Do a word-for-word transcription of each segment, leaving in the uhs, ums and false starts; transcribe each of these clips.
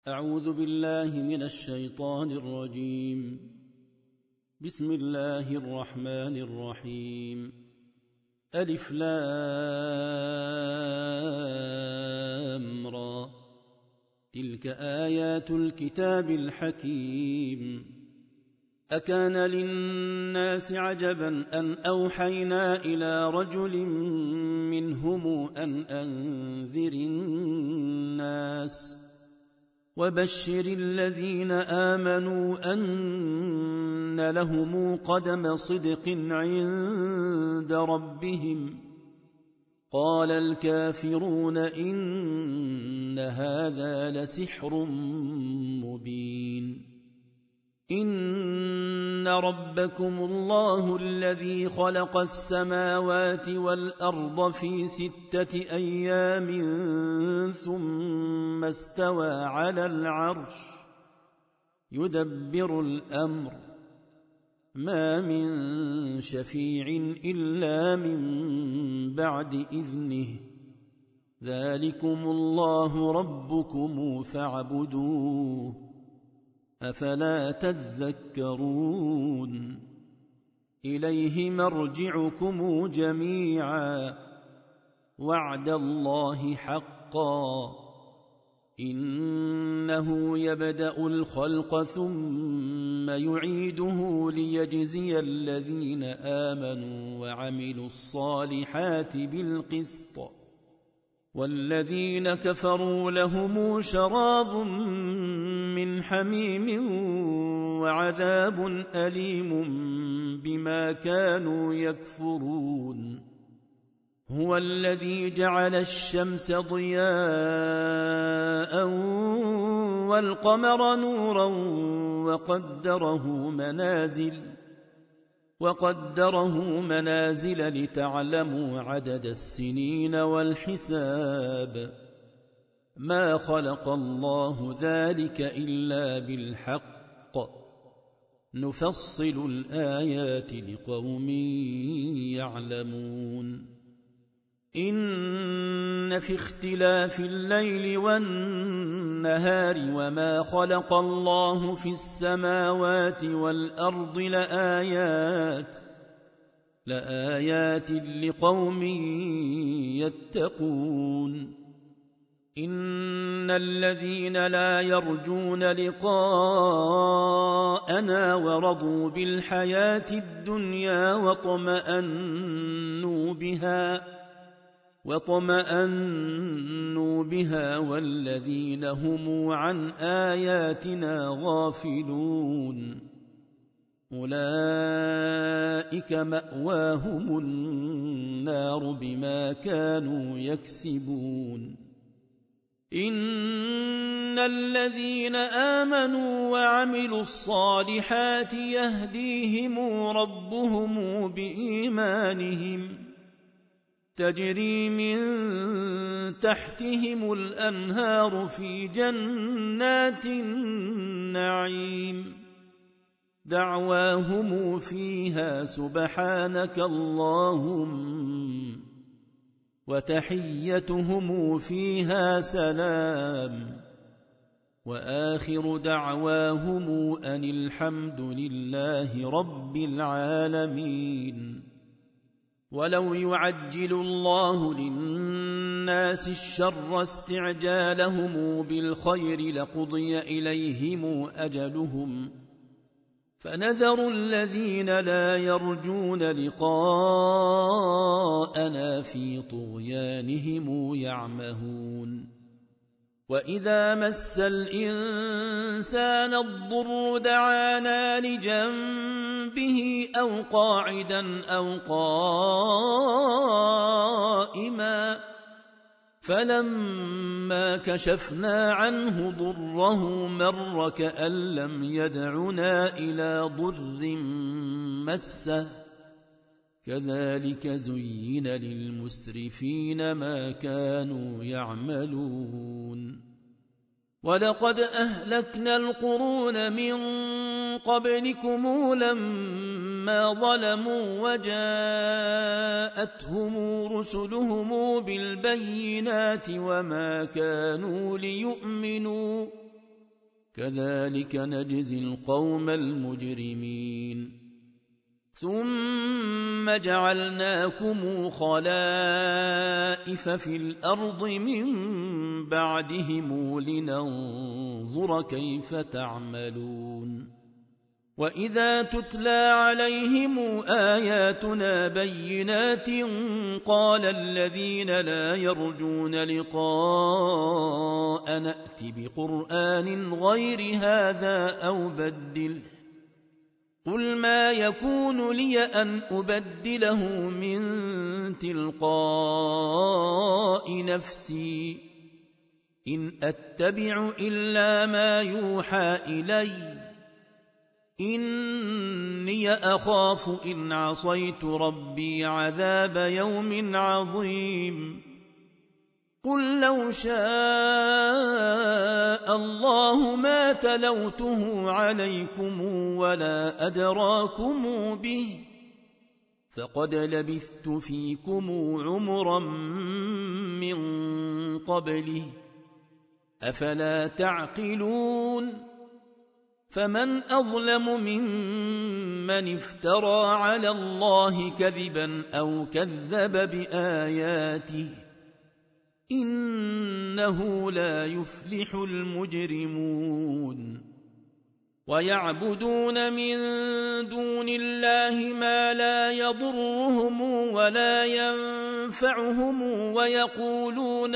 أعوذ بالله من الشيطان الرجيم. بسم الله الرحمن الرحيم. ألف لام را، تلك آيات الكتاب الحكيم. أكان للناس عجبا أن أوحينا إلى رجل منهم أن أنذر الناس وبشر الذين آمنوا أن لهم قدم صدق عند ربهم. قال الكافرون إن هذا لسحر مبين. إن ربكم الله الذي خلق السماوات والأرض في ستة أيام ثم استوى على العرش يدبر الأمر، ما من شفيع إلا من بعد إذنه، ذلكم الله ربكم فاعبدوه، أفلا تذكرون. إليه مرجعكم جميعا، وعد الله حقا، إنه يبدأ الخلق ثم يعيده ليجزي الذين آمنوا وعملوا الصالحات بالقسط، والذين كفروا لهم شراب من حميم وعذاب أليم بما كانوا يكفرون. هو الذي جعل الشمس ضياء والقمر نورا وقدره منازل وقدره منازل لتعلموا عدد السنين والحساب. ما خلق الله ذلك إلا بالحق، نفصل الآيات لقوم يعلمون. إن في اختلاف الليل والنهار وما خلق الله في السماوات والأرض لآيات لآيات لقوم يتقون. إن الذين لا يرجون لقاءنا ورضوا بالحياة الدنيا واطمأنوا بها واطمأنوا بها والذين هم عن آياتنا غافلون، أولئك مأواهم النار بما كانوا يكسبون. إن الذين آمنوا وعملوا الصالحات يهديهم ربهم بإيمانهم، تجري من تحتهم الأنهار في جنات النعيم، دعواهم فيها سبحانك اللهم، وتحيتهم فيها سلام، وآخر دعواهم أن الحمد لله رب العالمين. ولو يعجل الله للناس الشر استعجالهم بالخير لقضي إليهم أجلهم، فنذر الذين لا يرجون لقاءنا في طغيانهم يعمهون. وإذا مس الإنسان الضر دعانا لجنبه أو قاعدا أو قائما، فلما كشفنا عنه ضره مر كأن لم يدعنا إلى ضر مسه، كذلك زين للمسرفين ما كانوا يعملون. ولقد أهلكنا القرون من قبلكم لما ظلموا وجاءتهم رسلهم بالبينات وما كانوا ليؤمنوا كذلك نجزي القوم المجرمين ثم جعلناكم خلائف في الأرض من بعدهم لننظر كيف تعملون وإذا تتلى عليهم آياتنا بينات قال الذين لا يرجون لقاء نأت بقرآن غير هذا أو بدله قل ما يكون لي أن أبدله من تلقاء نفسي إن أتبع إلا ما يوحى إلي إني أخاف إن عصيت ربي عذاب يوم عظيم قل لو شاء الله ما تلوته عليكم ولا أدراكم به فقد لبثت فيكم عمرا من قبله أفلا تعقلون فمن أظلم ممن افترى على الله كذبا أو كذب بآياته إنه لا يفلح المجرمون ويعبدون من دون الله ما لا يضرهم ولا ينفعهم ويقولون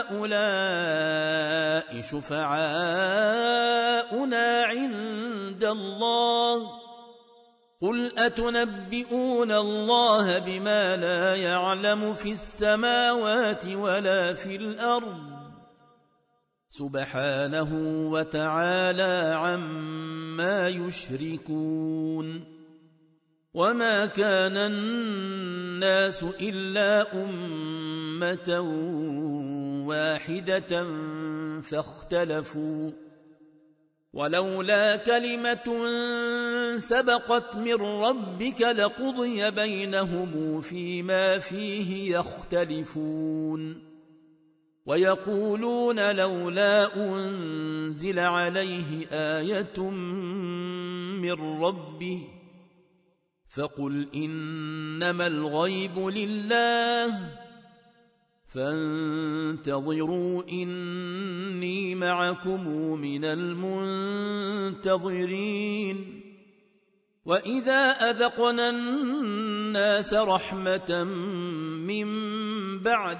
هؤلاء شفعاؤنا عند الله قل أتنبئون الله بما لا يعلم في السماوات ولا في الأرض سبحانه وتعالى عما يشركون وما كان الناس إلا أمة واحدة فاختلفوا ولولا كلمة سبقت من ربك لقضي بينهم فيما فيه يختلفون ويقولون لولا أنزل عليه آية من ربه فقل إنما الغيب لله فانتظروا إني معكم من المنتظرين وإذا أذقنا الناس رحمة من بعد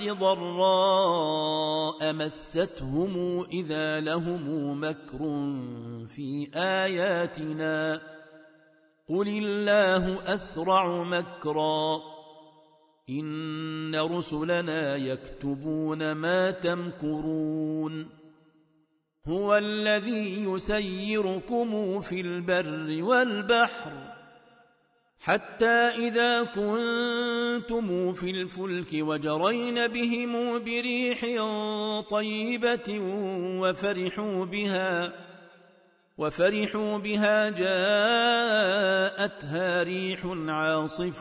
ضراء مستهم إذا لهم مكر في آياتنا قل الله أسرع مكرا إن رسلنا يكتبون ما تمكرون هو الذي يسيركم في البر والبحر حتى إذا كنتم في الفلك وجرين بهم بريح طيبة وفرحوا بها وفرحوا بها جاءتها ريح عاصف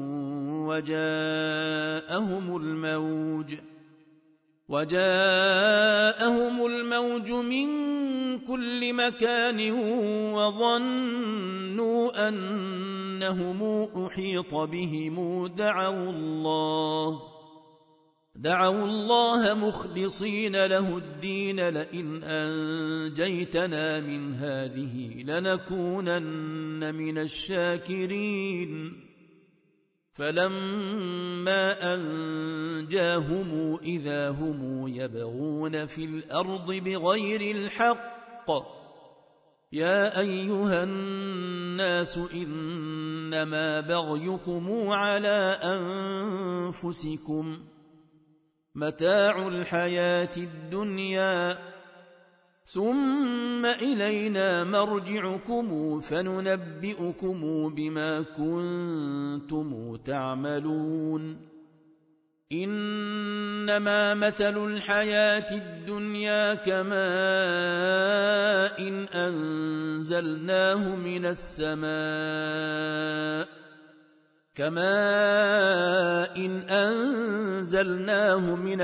وجاءهم الموج وجاءهم الموج من كل مكان وظنوا أنهم أحيط بهم دعوا الله دعوا الله مخلصين له الدين لئن أنجيتنا من هذه لنكونن من الشاكرين فلما أنجاهم إذا هم يبغون في الأرض بغير الحق يا أيها الناس إنما بغيكم على أنفسكم متاع الحياة الدنيا ثم إلينا مرجعكم فننبئكم بما كنتم تعملون إنما مثل الحياة الدنيا كماء إن أنزلناه من السماء كماء إن أنزلناه من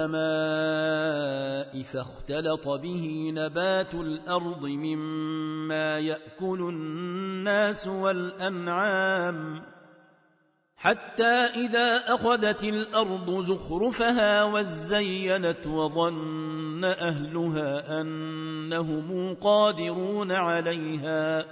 السماء فاختلط به نبات الأرض مما يأكل الناس والأنعام حتى إذا أخذت الأرض زخرفها وزينت وظن أهلها أنهم قادرون عليها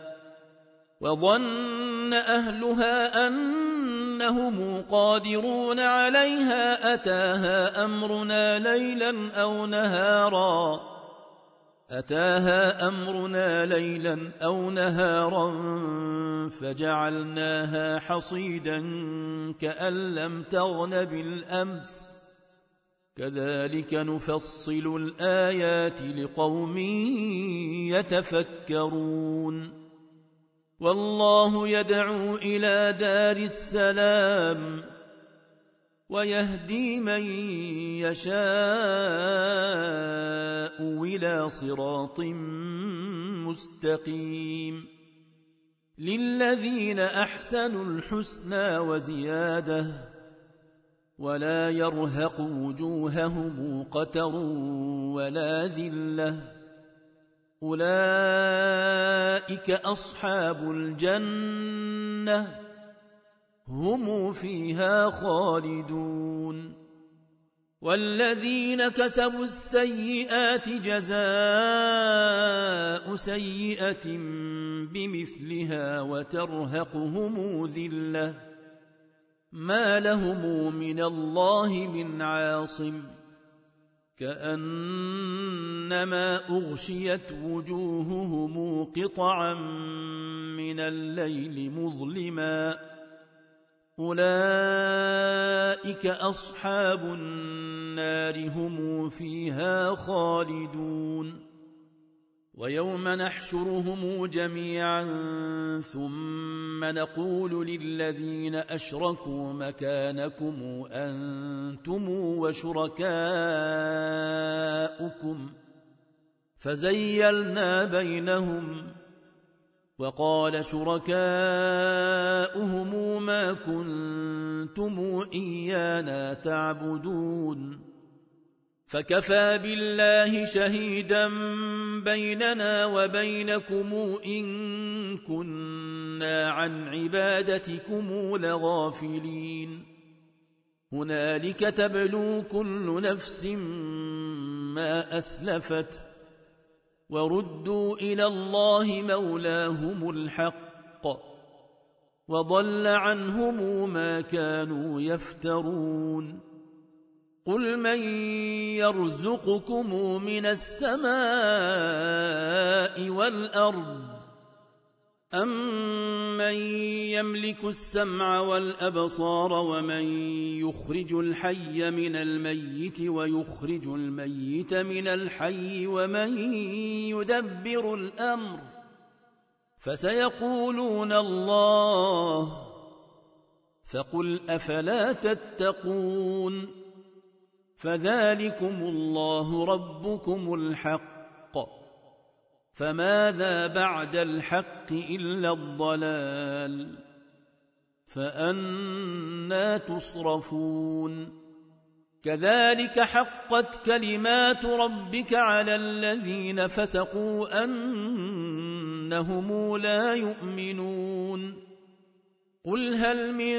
وظن أهلها أنهم قادرون عليها أتاها أمرنا ليلا أو نهارا أتاها أمرنا ليلا أو نهارا فجعلناها حصيدا كأن لم تغن بالأمس كذلك نفصل الآيات لقوم يتفكرون والله يدعو إلى دار السلام ويهدي من يشاء إلى صراط مستقيم للذين أحسنوا الحسنى وزيادة ولا يرهق وجوههم قتر ولا ذلة أولئك أصحاب الجنة هم فيها خالدون والذين كسبوا السيئات جزاء سيئة بمثلها وترهقهم ذلة ما لهم من الله من عاصم كأنما أغشيت وجوههم قطعا من الليل مظلما أولئك أصحاب النار هم فيها خالدون ويوم نحشرهم جميعا ثم نقول للذين أشركوا مكانكم أنتم وشركاؤكم فزيلنا بينهم وقال شركاؤهم ما كنتم إيانا تعبدون فكفى بالله شهيدا بيننا وبينكم إن كنا عن عبادتكم لغافلين هنالك تبلو كل نفس ما أسلفت وردوا إلى الله مولاهم الحق وضل عنهم ما كانوا يفترون قل من يرزقكم من السماء والأرض أمن يملك السمع والأبصار ومن يخرج الحي من الميت ويخرج الميت من الحي ومن يدبر الأمر فسيقولون الله فقل أفلا تتقون فذلكم الله ربكم الحق فماذا بعد الحق إلا الضلال فأنى تصرفون كذلك حقت كلمات ربك على الذين فسقوا أنهم لا يؤمنون قل هل من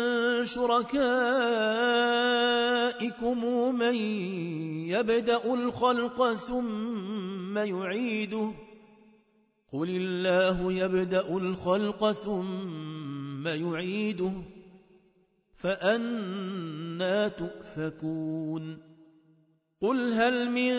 شركائكم من يبدأ الخلق ثم يعيده قل الله يبدأ الخلق ثم يعيده فأنى تؤفكون قل هل من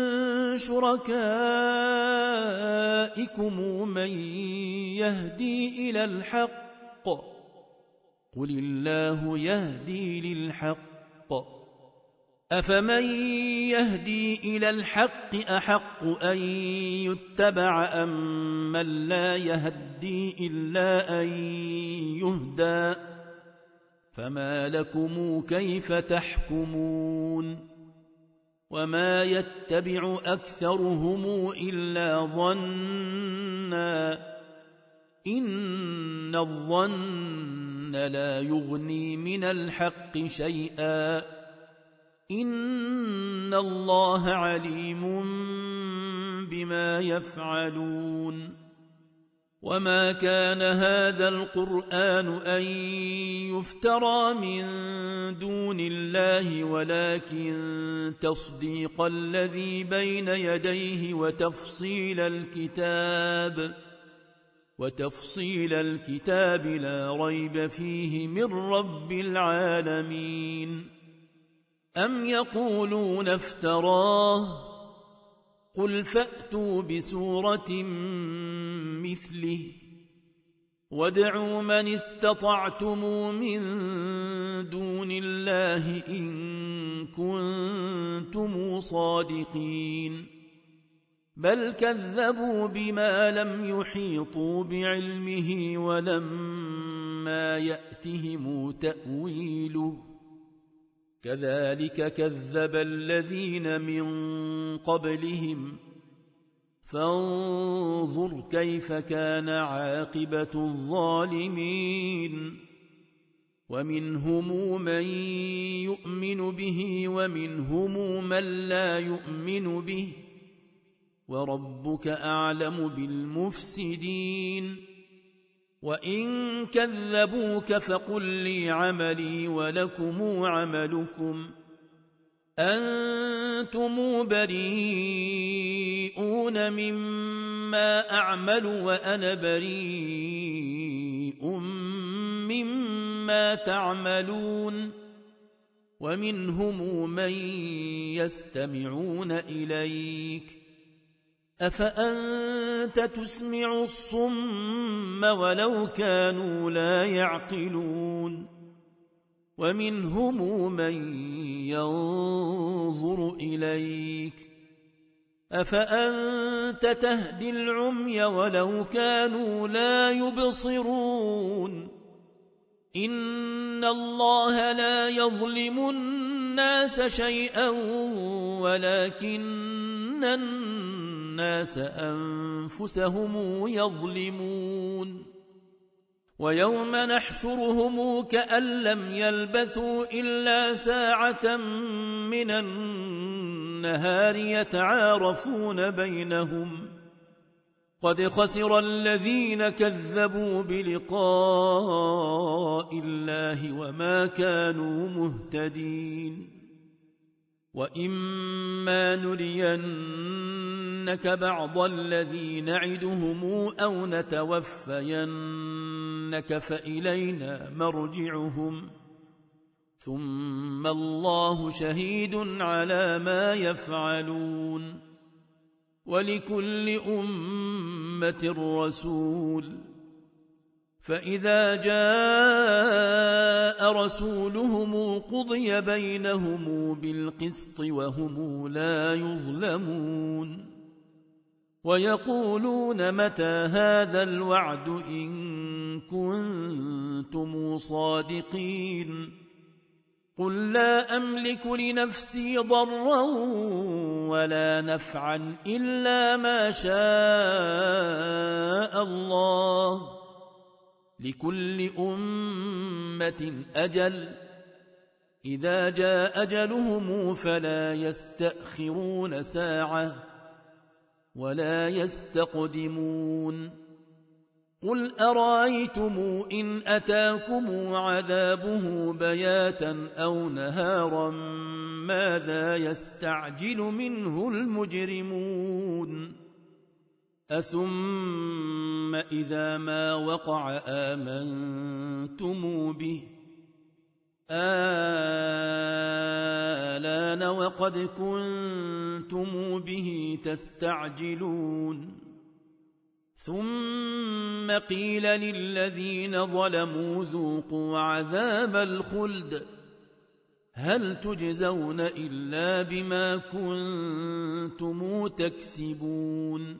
شركائكم من يهدي إلى الحق قل الله يهدي للحق أفمن يهدي إلى الحق أحق أن يتبع أم من لا يهدي إلا أن يهدى فما لكم كيف تحكمون وما يتبع أكثرهم إلا ظنا إن الظن لا يغني من الحق شيئا إن الله عليم بما يفعلون وما كان هذا القرآن أن يفترى من دون الله ولكن تصديق الذي بين يديه وتفصيل الكتاب وتفصيل الكتاب لا ريب فيه من رب العالمين أم يقولون افتراه قل فأتوا بسورة مثله وادعوا من استطعتم من دون الله إن كنتم صادقين بل كذبوا بما لم يحيطوا بعلمه ولما يأتهم تأويله كذلك كذب الذين من قبلهم فانظر كيف كان عاقبة الظالمين ومنهم من يؤمن به ومنهم من لا يؤمن به وربك أعلم بالمفسدين وإن كذبوك فقل لي عملي ولكم عملكم أنتم بريئون مما أعمل وأنا بريء مما تعملون ومنهم من يستمعون إليك أفأنت تسمع الصم ولو كانوا لا يعقلون ومنهم من ينظر إليك أفأنت تهدي العمي ولو كانوا لا يبصرون إن الله لا يظلم الناس شيئا ولكن الناس أنفسهم يظلمون ويوم نحشرهم كأن لم يلبثوا إلا ساعة من النهار يتعارفون بينهم قد خسر الذين كذبوا بلقاء الله وما كانوا مهتدين وإما نرينك بعض الذي نعدهم أو نتوفينك فإلينا مرجعهم ثم الله شهيد على ما يفعلون ولكل أمة رسول فإذا جاء رسولهم قضي بينهم بالقسط وهم لا يظلمون ويقولون متى هذا الوعد إن كنتم صادقين قل لا أملك لنفسي ضرا ولا نفعا إلا ما شاء الله لكل أمة أجل إذا جاء أجلهم فلا يستأخرون ساعة ولا يستقدمون قل أرأيتم إن أتاكم عذابه بياتا أو نهارا ماذا يستعجل منه المجرمون أثم إذا ما وقع آمنتم به آلان وقد كنتم به تستعجلون ثم قيل للذين ظلموا ذوقوا عذاب الخلد هل تجزون إلا بما كنتم تكسبون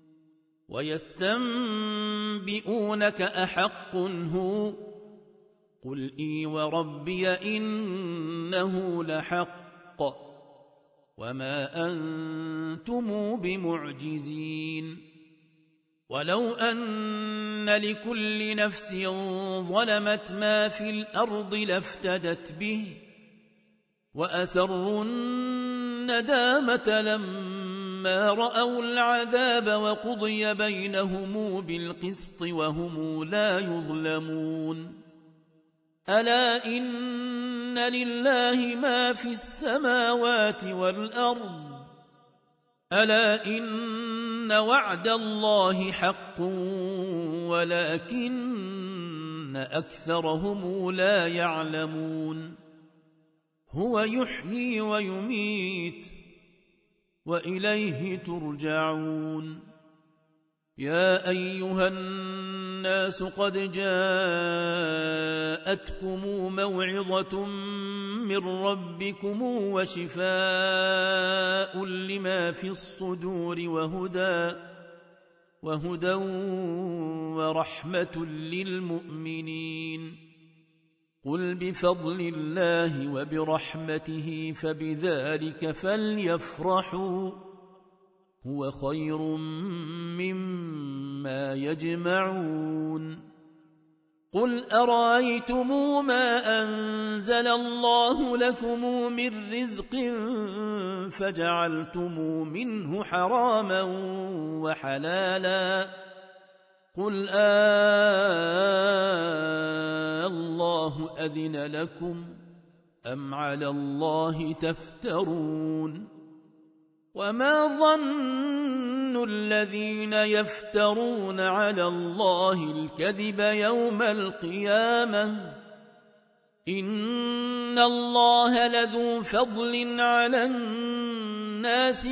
ويستنبئونك أحق هو قل إي وربي إنه لحق وما أنتم بمعجزين ولو أن لكل نفس ظلمت ما في الأرض لافتدت به وأسروا الندامة لما رأوا العذاب وقضي بينهم بالقسط وهم لا يظلمون ألا إن لله ما في السماوات والأرض ألا إن وعد الله حق ولكن أكثرهم لا يعلمون هو يحيي ويميت وإليه ترجعون يا أيها الناس قد جاءتكم موعظة من ربكم وشفاء لما في الصدور وهدى وهدى ورحمة للمؤمنين قل بفضل الله وبرحمته فبذلك فليفرحوا هو خير مما يجمعون قل أرأيتم ما أنزل الله لكم من رزق فجعلتم منه حراما وحلالا قل آه الله أذن لكم أم على الله تفترون وما ظن الذين يفترون على الله الكذب يوم القيامة إن الله لذو فضل على الناس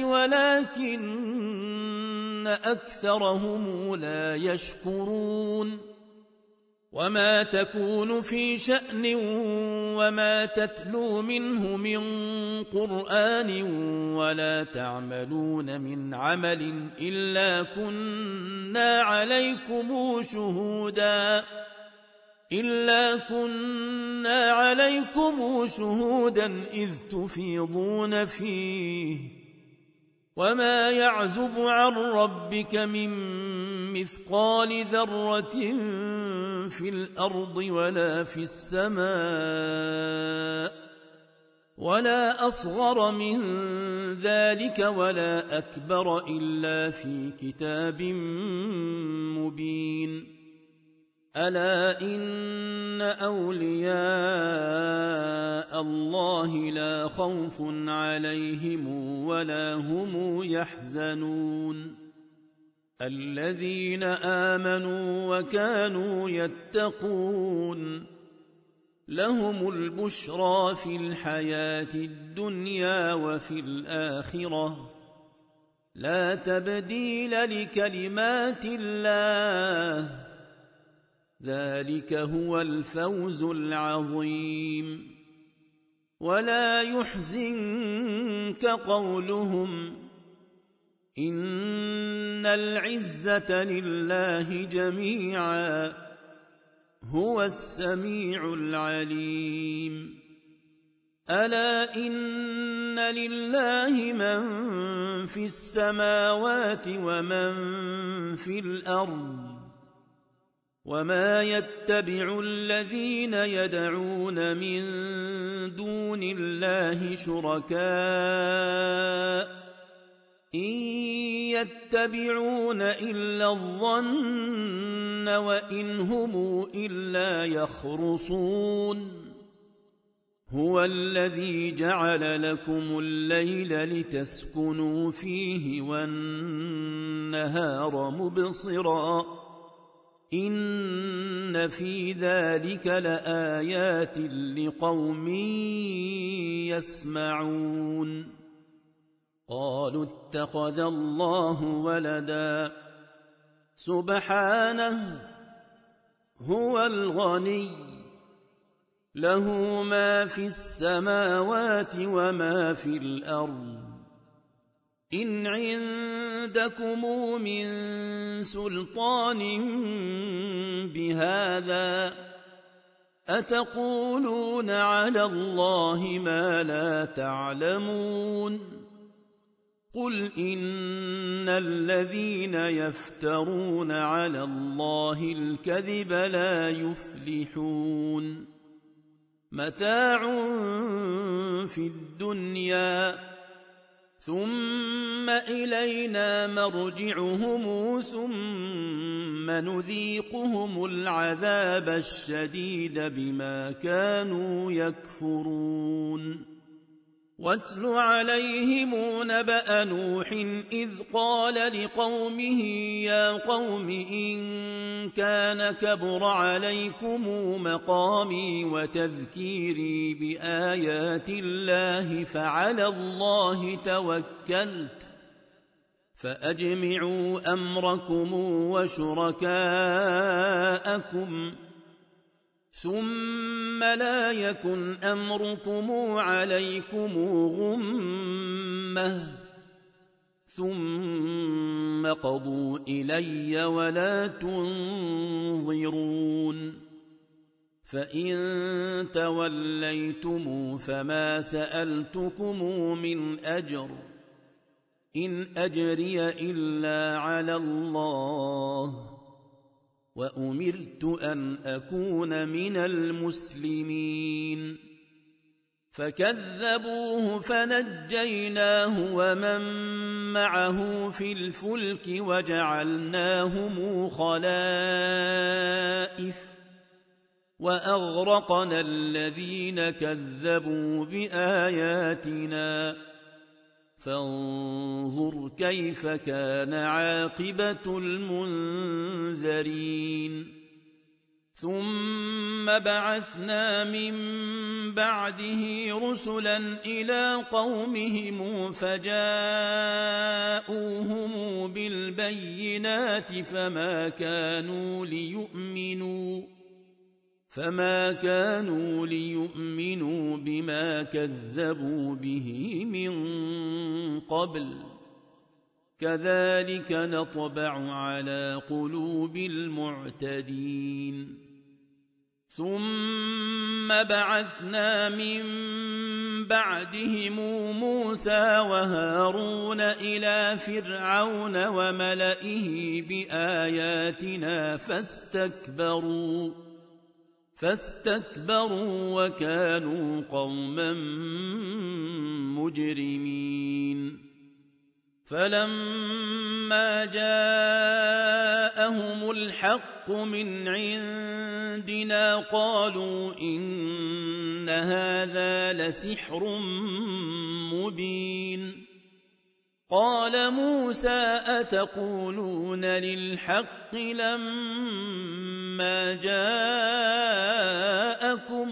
ولكن أكثرهم لا يشكرون وما تكون في شأن وما تتلو منه من قرآن ولا تعملون من عمل إلا كنا عليكم شهودا إلا كنا عليكم شهودا إذ تفيضون فيه وما يعزب عن ربك من مثقال ذرة في الأرض ولا في السماء ولا أصغر من ذلك ولا أكبر إلا في كتاب مبين ألا إن أولياء الله لا خوف عليهم ولا هم يحزنون الذين آمنوا وكانوا يتقون لهم البشرى في الحياة الدنيا وفي الآخرة لا تبديل لكلمات الله ذلك هو الفوز العظيم ولا يحزنك قولهم إن العزة لله جميعا هو السميع العليم ألا إن لله من في السماوات ومن في الأرض وما يتبع الذين يدعون من دون الله شركاء إن يتبعون إلا الظن وإن هم إلا يخرصون هو الذي جعل لكم الليل لتسكنوا فيه والنهار مبصرا إن في ذلك لآيات لقوم يسمعون قالوا اتخذ الله ولدا سبحانه هو الغني له ما في السماوات وما في الأرض إن عندكم من سلطان بهذا أتقولون على الله ما لا تعلمون قل إن الذين يفترون على الله الكذب لا يفلحون متاع في الدنيا ثم إلينا مرجعهم ثم نذيقهم العذاب الشديد بما كانوا يكفرون واتل عليهم نبأ نوح إذ قال لقومه يا قوم إن كان كبر عليكم مقامي وتذكيري بآيات الله فعلى الله توكلت فأجمعوا أمركم وشركاءكم ثم لا يكن أمركم عليكم غمة ثم قضوا إلي ولا تنظرون فإن توليتم فما سألتكم من أجر إن أجري إلا على الله وأمرت أن أكون من المسلمين فكذبوه فنجيناه ومن معه في الفلك وجعلناهم خلائف وأغرقنا الذين كذبوا بآياتنا فانظر كيف كان عاقبة المنذرين ثم بعثنا من بعده رسلا إلى قومهم فجاءوهم بالبينات فما كانوا ليؤمنوا فما كانوا ليؤمنوا بما كذبوا به من قبل كذلك نطبع على قلوب المعتدين ثم بعثنا من بعدهم موسى وهارون إلى فرعون وملئه بآياتنا فاستكبروا فاستكبروا وكانوا قوما مجرمين فلما جاءهم الحق من عندنا قالوا إن هذا لسحر مبين قال موسى أتقولون للحق لما جاءكم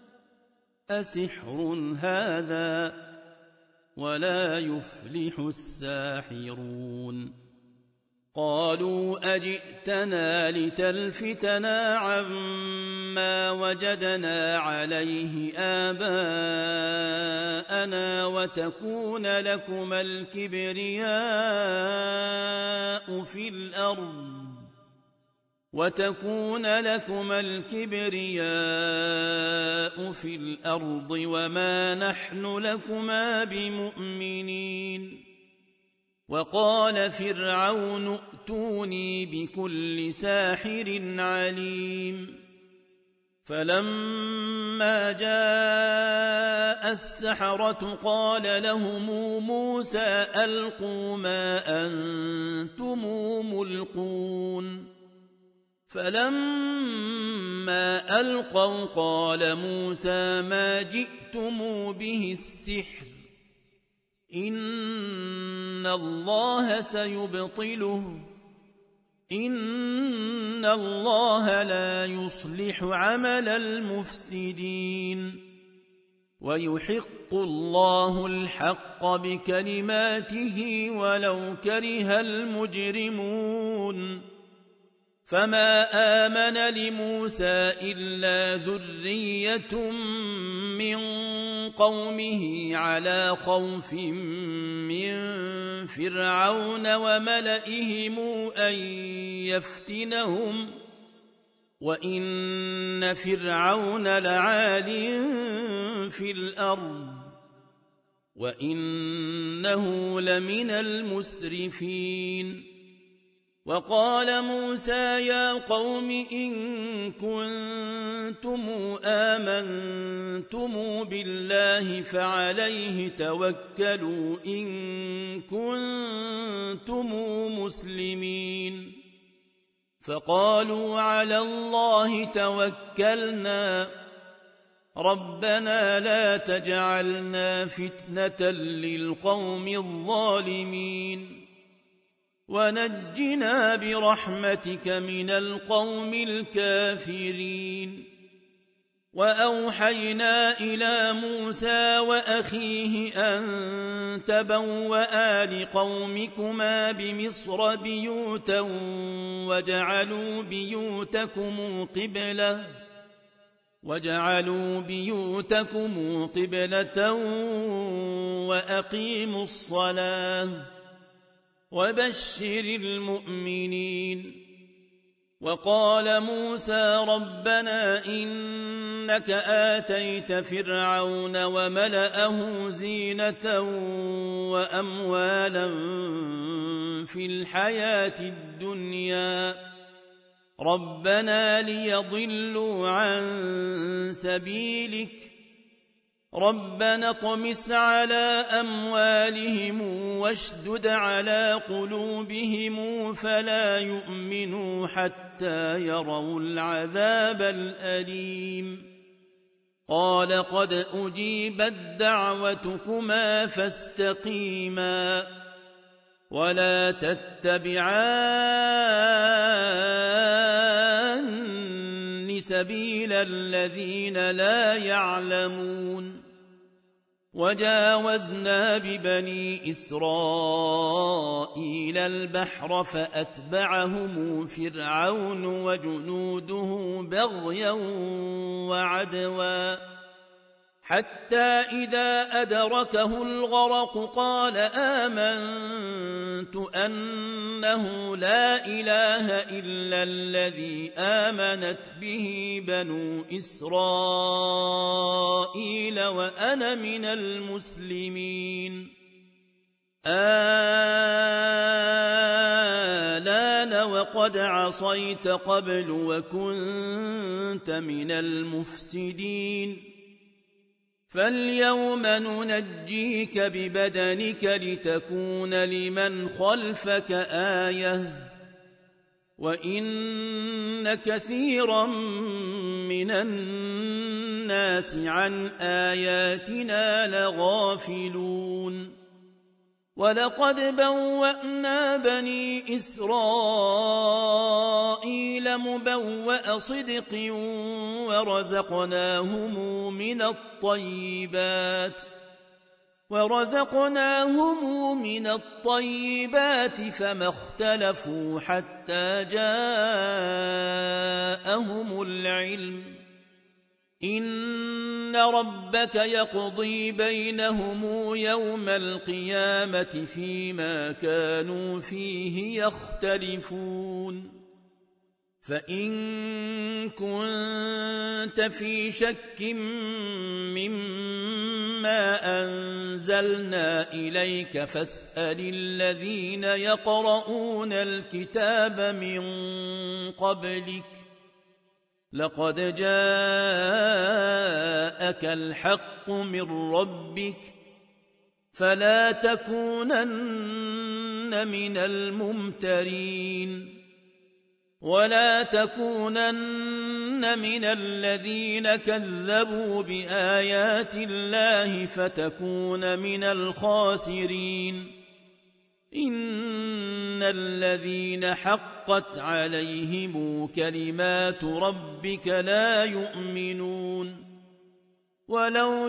أسحر هذا ولا يفلح الساحرون قالوا أجئتنا لتلفتنا عما وجدنا عليه آباءنا وتكون لكما الكبرياء في الأرض وتكون لكما الكبرياء في الأرض وما نحن لكما بمؤمنين وقال فرعون ائتوني بكل ساحر عليم فلما جاء السحرة قال لهم موسى ألقوا ما أنتم ملقون فلما ألقوا قال موسى ما جئتم به السحر إن الله سيبطله إن الله لا يصلح عمل المفسدين ويحق الله الحق بكلماته ولو كره المجرمون فما آمن لموسى إلا ذرية من قومه على خوف من فرعون وملئهم أن يفتنهم وإن فرعون لعال في الأرض وإنه لمن المسرفين. وقال موسى يا قوم إن كنتم آمنتم بالله فعليه توكلوا إن كنتم مسلمين. فقالوا على الله توكلنا ربنا لا تجعلنا فتنة للقوم الظالمين ونجنا برحمتك من القوم الكافرين. وأوحينا إلى موسى وأخيه أن تبوأ لقومكما بمصر بيوتا وجعلوا بيوتكم قبلة وجعلوا بيوتكم قبلة وأقيموا الصلاة وبشر المؤمنين. وقال موسى ربنا إنك آتيت فرعون وملأه زينة وأموالا في الحياة الدنيا ربنا ليضلوا عن سبيلك ربنا اطمس على أموالهم واشدد على قلوبهم فلا يؤمنوا حتى يروا العذاب الأليم. قال قد أجيبت دعوتكما فاستقيما ولا تتبعان سبيل الذين لا يعلمون. وجاوزنا ببني إسرائيل البحر فأتبعهم فرعون وجنوده بغيا وعدوا حتى إذا أدركه الغرق قال آمنت أنه لا إله إلا الذي آمنت به بنو إسرائيل وأنا من المسلمين. آلان وقد عصيت قبل وكنت من المفسدين فاليوم ننجيك ببدنك لتكون لمن خلفك آية وإن كثيرا من الناس عن آياتنا لغافلون. ولقد بوأنا بني إسرائيل مبوأ صدق ورزقناهم من الطيبات ورزقناهم من الطيبات فما اختلفوا حتى جاءهم العلم. إن ربك يقضي بينهم يوم القيامة فيما كانوا فيه يختلفون. فإن كنت في شك مما أنزلنا إليك فاسأل الذين يقرؤون الكتاب من قبلك لقد جاءك الحق من ربك فلا تكونن من الممترين ولا تكونن من الذين كذبوا بآيات الله فتكون من الخاسرين. إن الذين حقت عليهم كلمات ربك لا يؤمنون ولو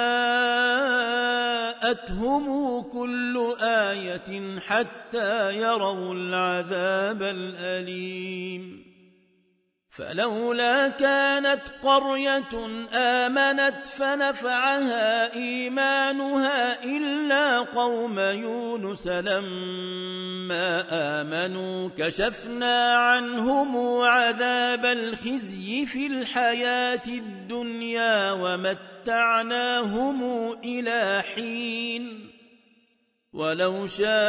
جاءتهم كل آية حتى يروا العذاب الأليم. فلولا كانت قرية آمنت فنفعها إيمانها إلا قوم يونس لما آمنوا كشفنا عنهم عذاب الخزي في الحياة الدنيا ومتعناهم إلى حين ولو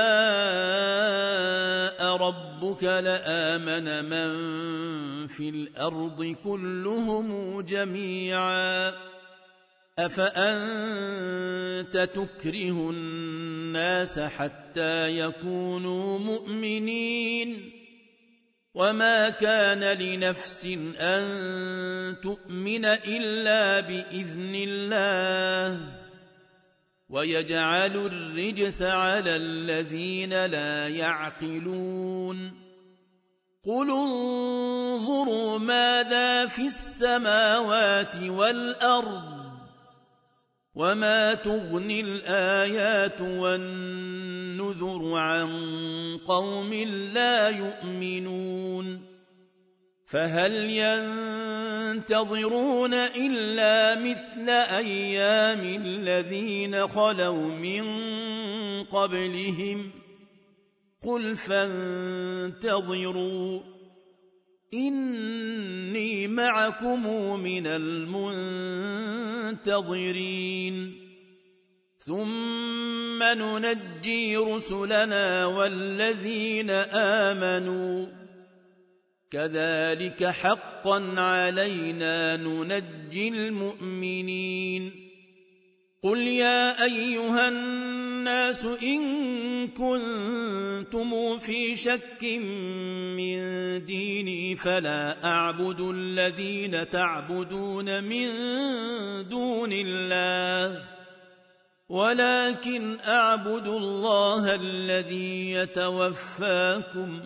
شاء ربك لآمن من في الأرض كلهم جميعا أفأنت تكره الناس حتى يكونوا مؤمنين وما كان لنفس أن تؤمن إلا بإذن الله ويجعل الرجس على الذين لا يعقلون قل انظروا ماذا في السماوات والأرض وما تغني الآيات والنذر عن قوم لا يؤمنون فهل ينتظرون إلا مثل أيام الذين خلوا من قبلهم قل فانتظروا إني معكم من المنتظرين ثم ننجي رسلنا والذين آمنوا كذلك حقا علينا ننجي المؤمنين قل يا أيها الناس إن كنتم في شك من ديني فلا أعبد الذين تعبدون من دون الله ولكن أعبد الله الذي يتوفاكم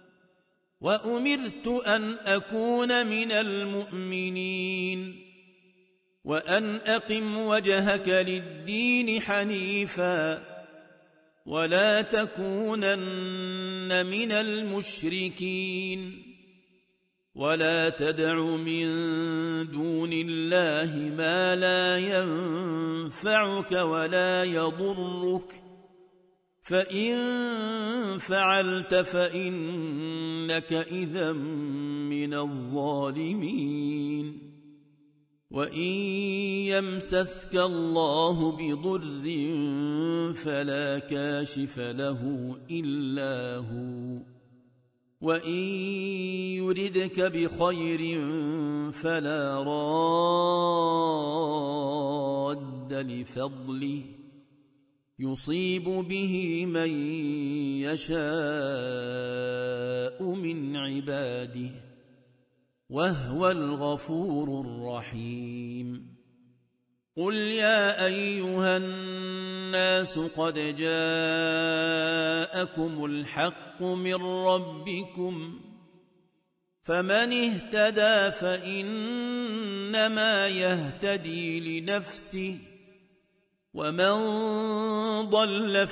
وأمرت أن أكون من المؤمنين وأن أقم وجهك للدين حنيفا ولا تكونن من المشركين ولا تدع من دون الله ما لا ينفعك ولا يضرك فإن فعلت فإنك إذا من الظالمين وإن يمسسك الله بضر فلا كاشف له إلا هو وإن يردك بخير فلا راد لفضله يصيب به من يشاء من عباده وهو الغفور الرحيم قل يا أيها الناس قد جاءكم الحق من ربكم فمن اهتدى فإنما يهتدي لنفسه ومن ضل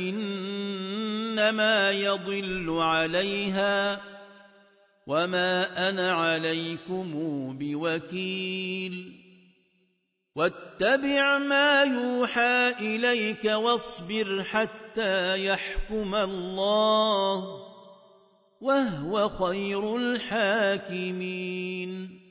فإنما يضل عليها وما أنا عليكم بوكيل واتبع ما يوحى إليك واصبر حتى يحكم الله وهو خير الحاكمين